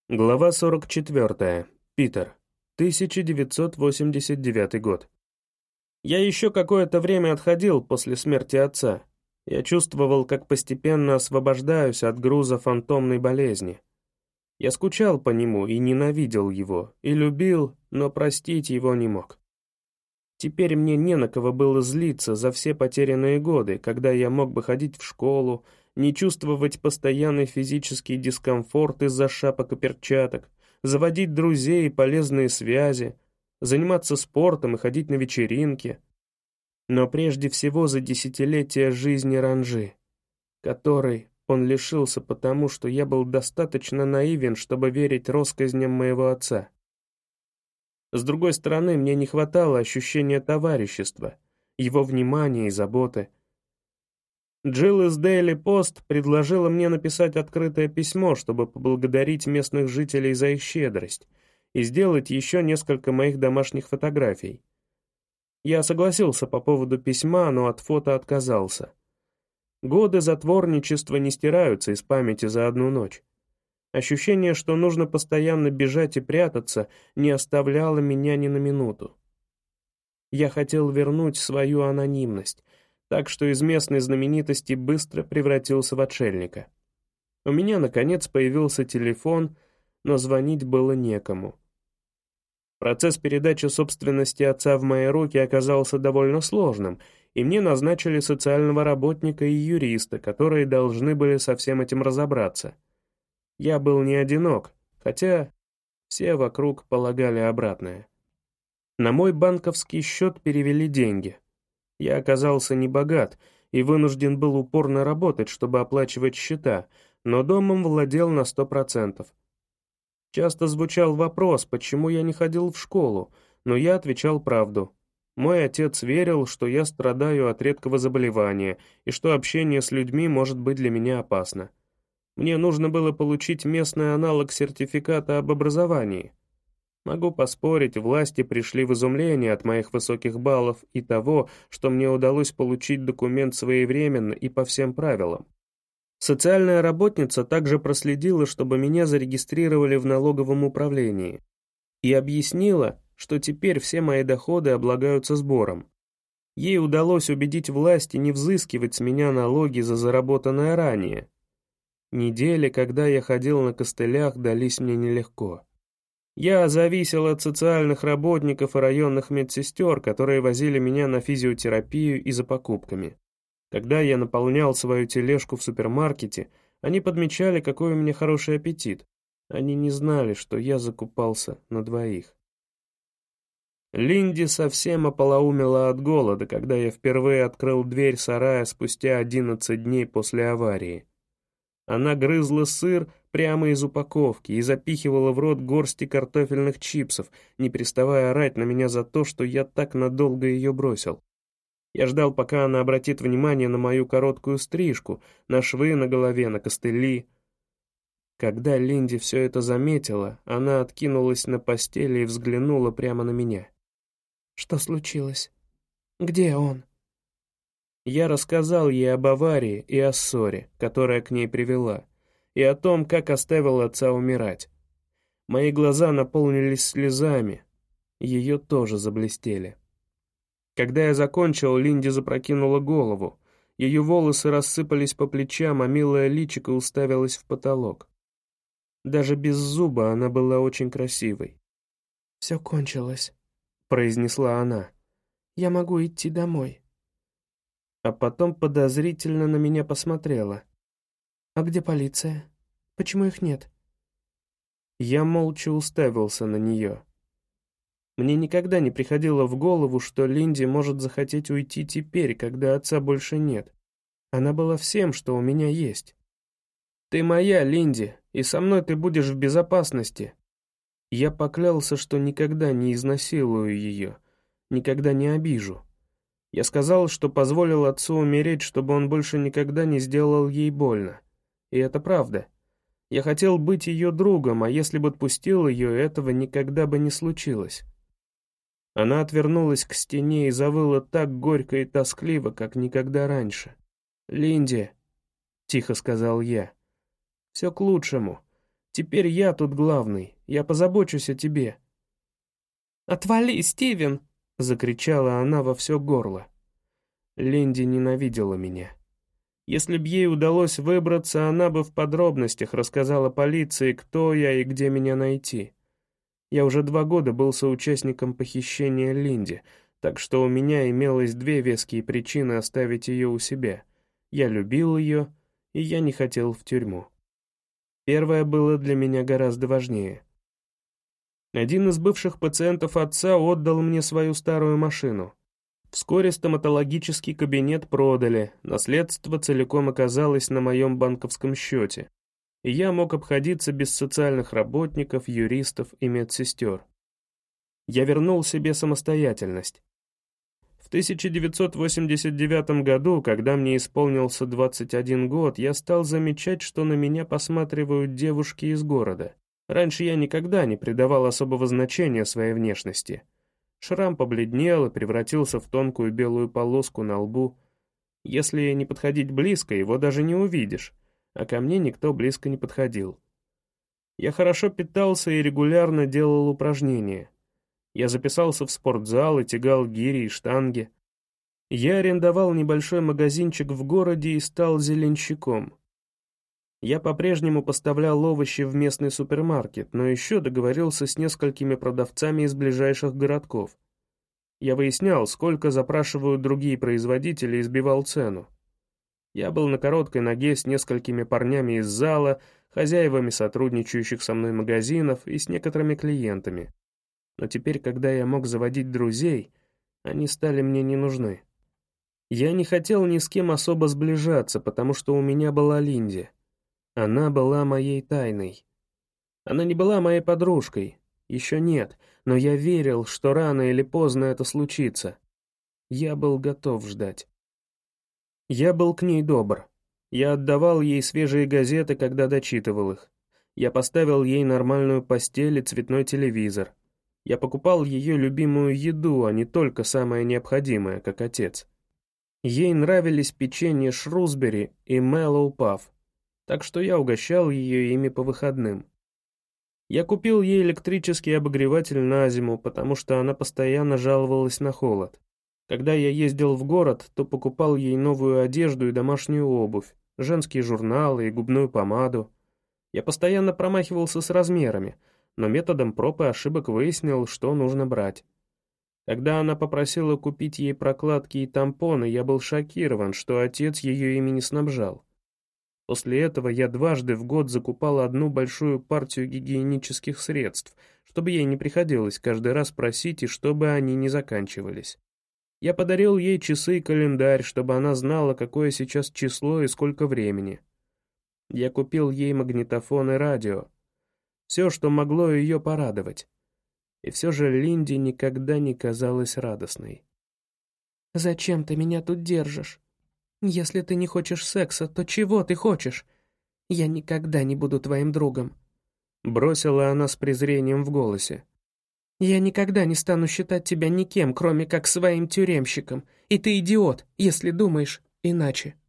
Глава 44. Питер. 1989 год. Я еще какое-то время отходил после смерти отца. Я чувствовал, как постепенно освобождаюсь от груза фантомной болезни. Я скучал по нему и ненавидел его, и любил, но простить его не мог. Теперь мне не на кого было злиться за все потерянные годы, когда я мог бы ходить в школу, не чувствовать постоянный физический дискомфорт из-за шапок и перчаток, заводить друзей и полезные связи, заниматься спортом и ходить на вечеринки. Но прежде всего за десятилетия жизни Ранжи, которой он лишился потому, что я был достаточно наивен, чтобы верить россказням моего отца. С другой стороны, мне не хватало ощущения товарищества, его внимания и заботы. Джилл из Daily Post предложила мне написать открытое письмо, чтобы поблагодарить местных жителей за их щедрость и сделать еще несколько моих домашних фотографий. Я согласился по поводу письма, но от фото отказался. Годы затворничества не стираются из памяти за одну ночь. Ощущение, что нужно постоянно бежать и прятаться, не оставляло меня ни на минуту. Я хотел вернуть свою анонимность, так что из местной знаменитости быстро превратился в отшельника. У меня, наконец, появился телефон, но звонить было некому. Процесс передачи собственности отца в мои руки оказался довольно сложным, и мне назначили социального работника и юриста, которые должны были со всем этим разобраться. Я был не одинок, хотя все вокруг полагали обратное. На мой банковский счет перевели деньги. Я оказался небогат и вынужден был упорно работать, чтобы оплачивать счета, но домом владел на 100%. Часто звучал вопрос, почему я не ходил в школу, но я отвечал правду. Мой отец верил, что я страдаю от редкого заболевания и что общение с людьми может быть для меня опасно. Мне нужно было получить местный аналог сертификата об образовании. Могу поспорить, власти пришли в изумление от моих высоких баллов и того, что мне удалось получить документ своевременно и по всем правилам. Социальная работница также проследила, чтобы меня зарегистрировали в налоговом управлении, и объяснила, что теперь все мои доходы облагаются сбором. Ей удалось убедить власти не взыскивать с меня налоги за заработанное ранее. Недели, когда я ходил на костылях, дались мне нелегко. Я зависел от социальных работников и районных медсестер, которые возили меня на физиотерапию и за покупками. Когда я наполнял свою тележку в супермаркете, они подмечали, какой у меня хороший аппетит. Они не знали, что я закупался на двоих. Линди совсем ополоумела от голода, когда я впервые открыл дверь сарая спустя 11 дней после аварии. Она грызла сыр прямо из упаковки и запихивала в рот горсти картофельных чипсов, не переставая орать на меня за то, что я так надолго ее бросил. Я ждал, пока она обратит внимание на мою короткую стрижку, на швы на голове, на костыли. Когда Линди все это заметила, она откинулась на постели и взглянула прямо на меня. «Что случилось? Где он?» Я рассказал ей об аварии и о ссоре, которая к ней привела, и о том, как оставил отца умирать. Мои глаза наполнились слезами, ее тоже заблестели. Когда я закончил, Линди запрокинула голову, ее волосы рассыпались по плечам, а милое личико уставилось в потолок. Даже без зуба она была очень красивой. «Все кончилось», — произнесла она. «Я могу идти домой». А потом подозрительно на меня посмотрела. «А где полиция? Почему их нет?» Я молча уставился на нее. Мне никогда не приходило в голову, что Линди может захотеть уйти теперь, когда отца больше нет. Она была всем, что у меня есть. «Ты моя, Линди, и со мной ты будешь в безопасности». Я поклялся, что никогда не изнасилую ее, никогда не обижу. Я сказал, что позволил отцу умереть, чтобы он больше никогда не сделал ей больно. И это правда. Я хотел быть ее другом, а если бы отпустил ее, этого никогда бы не случилось. Она отвернулась к стене и завыла так горько и тоскливо, как никогда раньше. «Линди», — тихо сказал я, — «все к лучшему. Теперь я тут главный, я позабочусь о тебе». «Отвали, Стивен!» — закричала она во все горло. Линди ненавидела меня. Если б ей удалось выбраться, она бы в подробностях рассказала полиции, кто я и где меня найти. Я уже 2 года был соучастником похищения Линди, так что у меня имелось 2 веские причины оставить ее у себя. Я любил ее, и я не хотел в тюрьму. Первое было для меня гораздо важнее. Один из бывших пациентов отца отдал мне свою старую машину. Вскоре стоматологический кабинет продали, наследство целиком оказалось на моем банковском счете, и я мог обходиться без социальных работников, юристов и медсестер. Я вернул себе самостоятельность. В 1989 году, когда мне исполнился 21 год, я стал замечать, что на меня посматривают девушки из города. Раньше я никогда не придавал особого значения своей внешности. Шрам побледнел и превратился в тонкую белую полоску на лбу. Если не подходить близко, его даже не увидишь, а ко мне никто близко не подходил. Я хорошо питался и регулярно делал упражнения. Я записался в спортзал и тягал гири и штанги. Я арендовал небольшой магазинчик в городе и стал зеленщиком. Я по-прежнему поставлял овощи в местный супермаркет, но еще договорился с несколькими продавцами из ближайших городков. Я выяснял, сколько запрашивают другие производители, и сбивал цену. Я был на короткой ноге с несколькими парнями из зала, хозяевами сотрудничающих со мной магазинов и с некоторыми клиентами. Но теперь, когда я мог заводить друзей, они стали мне не нужны. Я не хотел ни с кем особо сближаться, потому что у меня была Линди. Она была моей тайной. Она не была моей подружкой, еще нет, но я верил, что рано или поздно это случится. Я был готов ждать. Я был к ней добр. Я отдавал ей свежие газеты, когда дочитывал их. Я поставил ей нормальную постель и цветной телевизор. Я покупал ее любимую еду, а не только самое необходимое, как отец. Ей нравились печенье Шрусбери и Мэллоу Пафф, так что я угощал ее ими по выходным. Я купил ей электрический обогреватель на зиму, потому что она постоянно жаловалась на холод. Когда я ездил в город, то покупал ей новую одежду и домашнюю обувь, женские журналы и губную помаду. Я постоянно промахивался с размерами, но методом проб и ошибок выяснил, что нужно брать. Когда она попросила купить ей прокладки и тампоны, я был шокирован, что отец ее ими не снабжал. После этого я 2 раза в год закупал одну большую партию гигиенических средств, чтобы ей не приходилось каждый раз просить и чтобы они не заканчивались. Я подарил ей часы и календарь, чтобы она знала, какое сейчас число и сколько времени. Я купил ей магнитофон и радио. Все, что могло ее порадовать. И все же Линди никогда не казалась радостной. «Зачем ты меня тут держишь? Если ты не хочешь секса, то чего ты хочешь? Я никогда не буду твоим другом», — бросила она с презрением в голосе. «Я никогда не стану считать тебя никем, кроме как своим тюремщиком, и ты идиот, если думаешь иначе».